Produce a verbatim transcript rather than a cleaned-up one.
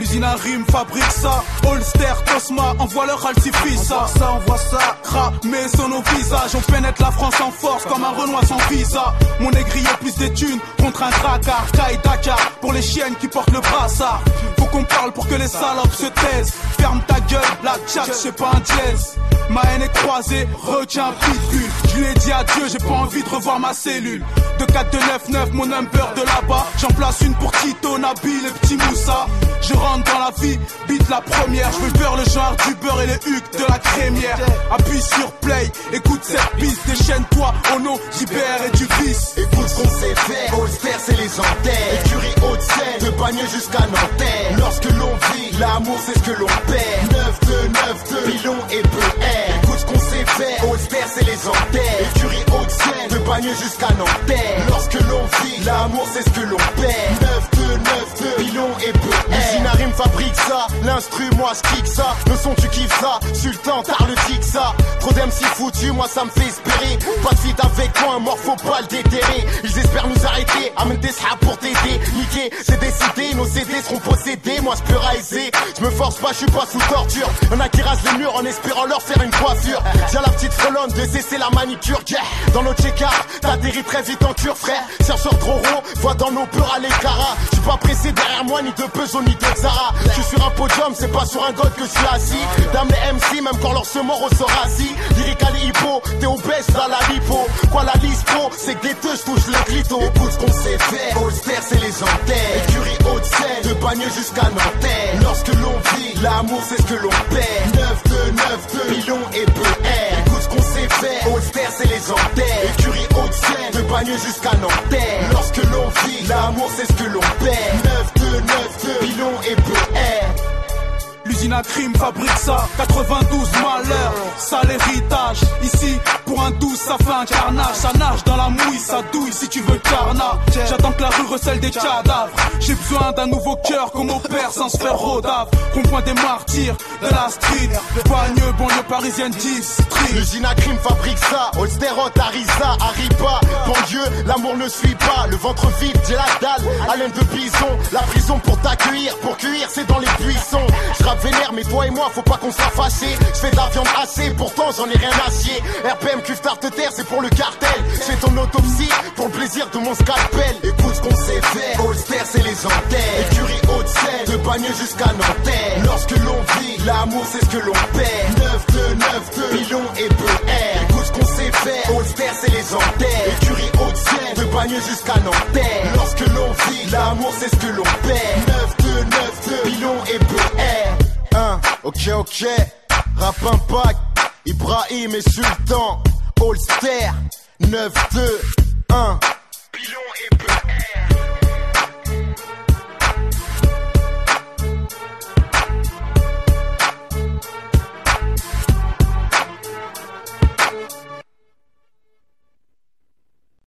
L'usine à rime fabrique ça. Holster, Tosma, envoie leur Alcifissa. On voit ça, on voit ça. Cramé sur nos visages. On pénètre la France en force comme un Renoir sans visa. Mon négrier plus des thunes contre un dracard. Kai Dakar pour les chiennes qui portent le brassard. Faut qu'on parle pour que les salopes se taisent. Ferme ta gueule, la tchatch, c'est pas un jazz. Ma haine est croisée, retiens un pitbull. Je lui ai dit adieu, j'ai pas envie de revoir ma cellule. De quatre deux neuf neuf, mon number de là-bas. J'en place une pour Tito, Nabil et Petit Moussa. Je rentre dans la vie, beat la première. Je veux faire le genre du beurre et les hucs de la crémière. Appuie sur play, écoute cette piste. Déchaîne-toi au nom d'Ibert et du vice. Écoute ce qu'on sait faire, Holster c'est les antennes. Écurie Haute-Seine, de Bagneux jusqu'à Nanterre. Lorsque l'on vit, l'amour c'est ce que l'on perd. neuf deux neuf deux, pilon et peu R. Écoute ce qu'on sait faire, Holster c'est les antennes. Écurie Haute-Seine, de Bagneux jusqu'à Nanterre. Lorsque l'on vit, l'amour c'est ce que l'on perd. neuf deux neuf deux, pilon et peu R. L'usine à rime fabrique ça, l'instru moi je kick ça. Le son tu kiffes ça, Sultan t'as le tic ça. Trop d'M C foutu, moi ça me fait espérer. Pas de feat avec moi, un mort faut pas le déterrer. Ils espèrent nous arrêter, amène des sras pour t'aider. Niquer, c'est décidé, nos C D seront possédés. Moi je peux riser, je me force pas, je suis pas sous torture. Y'en a qui rasent les murs en espérant leur faire une coiffure. Tiens la petite frelonne de cesser la manicure, yeah. Dans nos check-up, t'atterris très vite en cure frère. Chercheur trop rond, vois dans nos peurs à l'écara. Je suis pas pressé derrière moi, ni de Peugeot, ni de Zara. Je suis sur un podium, c'est pas sur un god que je suis assis. Dame les M C, même quand leur se mord au sorassi. Lyrical hippo, t'es obèse dans la lipo. Quoi la lispo, c'est que des deux, je touche les clitos. Écoute ce qu'on sait faire, Holster c'est les antennes. Écurie Haute-Seine, de Bagneux jusqu'à Nanterre. Lorsque l'on vit, l'amour c'est ce que l'on perd. neuf deux neuf deux, pilon et peu R. Écoute ce qu'on sait faire, Holster c'est les antennes. Écurie Haute-Seine, de Bagneux jusqu'à Nanterre. Lorsque l'on vit, l'amour c'est ce que l'on perd. neuf deux neuf deux, pilon et peu R. L'usine à crime fabrique ça, quatre-vingt-douze malheurs, sale héritage. Ici, pour un douze, ça fait un carnage. Ça nage dans la mouille, ça douille si tu veux le carnage. J'attends que la rue recèle des cadavres. J'ai besoin d'un nouveau cœur qu'on opère sans se faire rodave. Rond-point des martyrs de la street. Bagneux, banlieue parisienne, district. L'usine à crime fabrique ça, Holster, Arisa, Arriba. Banlieue, l'amour ne suit pas. Le ventre vide, j'ai la dalle, haleine de bison. La prison pour t'accueillir, pour cuire, c'est dans les buissons. Vénère, mais toi et moi, faut pas qu'on soit fâchés. Je fais de la viande hachée, pourtant j'en ai rien à chier. R P M, cuve tarte terre, c'est pour le cartel. Je fais ton autopsie, pour le plaisir de mon scalpel. Écoute ce qu'on sait faire, Holster c'est les antennes. Écurie Haute-Seine, de Bagneux jusqu'à Nanterre. Lorsque l'on vit, l'amour c'est ce que l'on perd. neuf deux neuf deux, pilon et peu R. Écoute ce qu'on sait faire, Holster c'est les antennes. Écurie Haute-Seine, de Bagneux jusqu'à Nanterre. Lorsque l'on vit, l'amour c'est ce que l'on perd. neuf deux neuf deux, pilon et peu R. Un, ok ok, rap impact, Ibrahim et Sultan, Holster, neuf deux, un.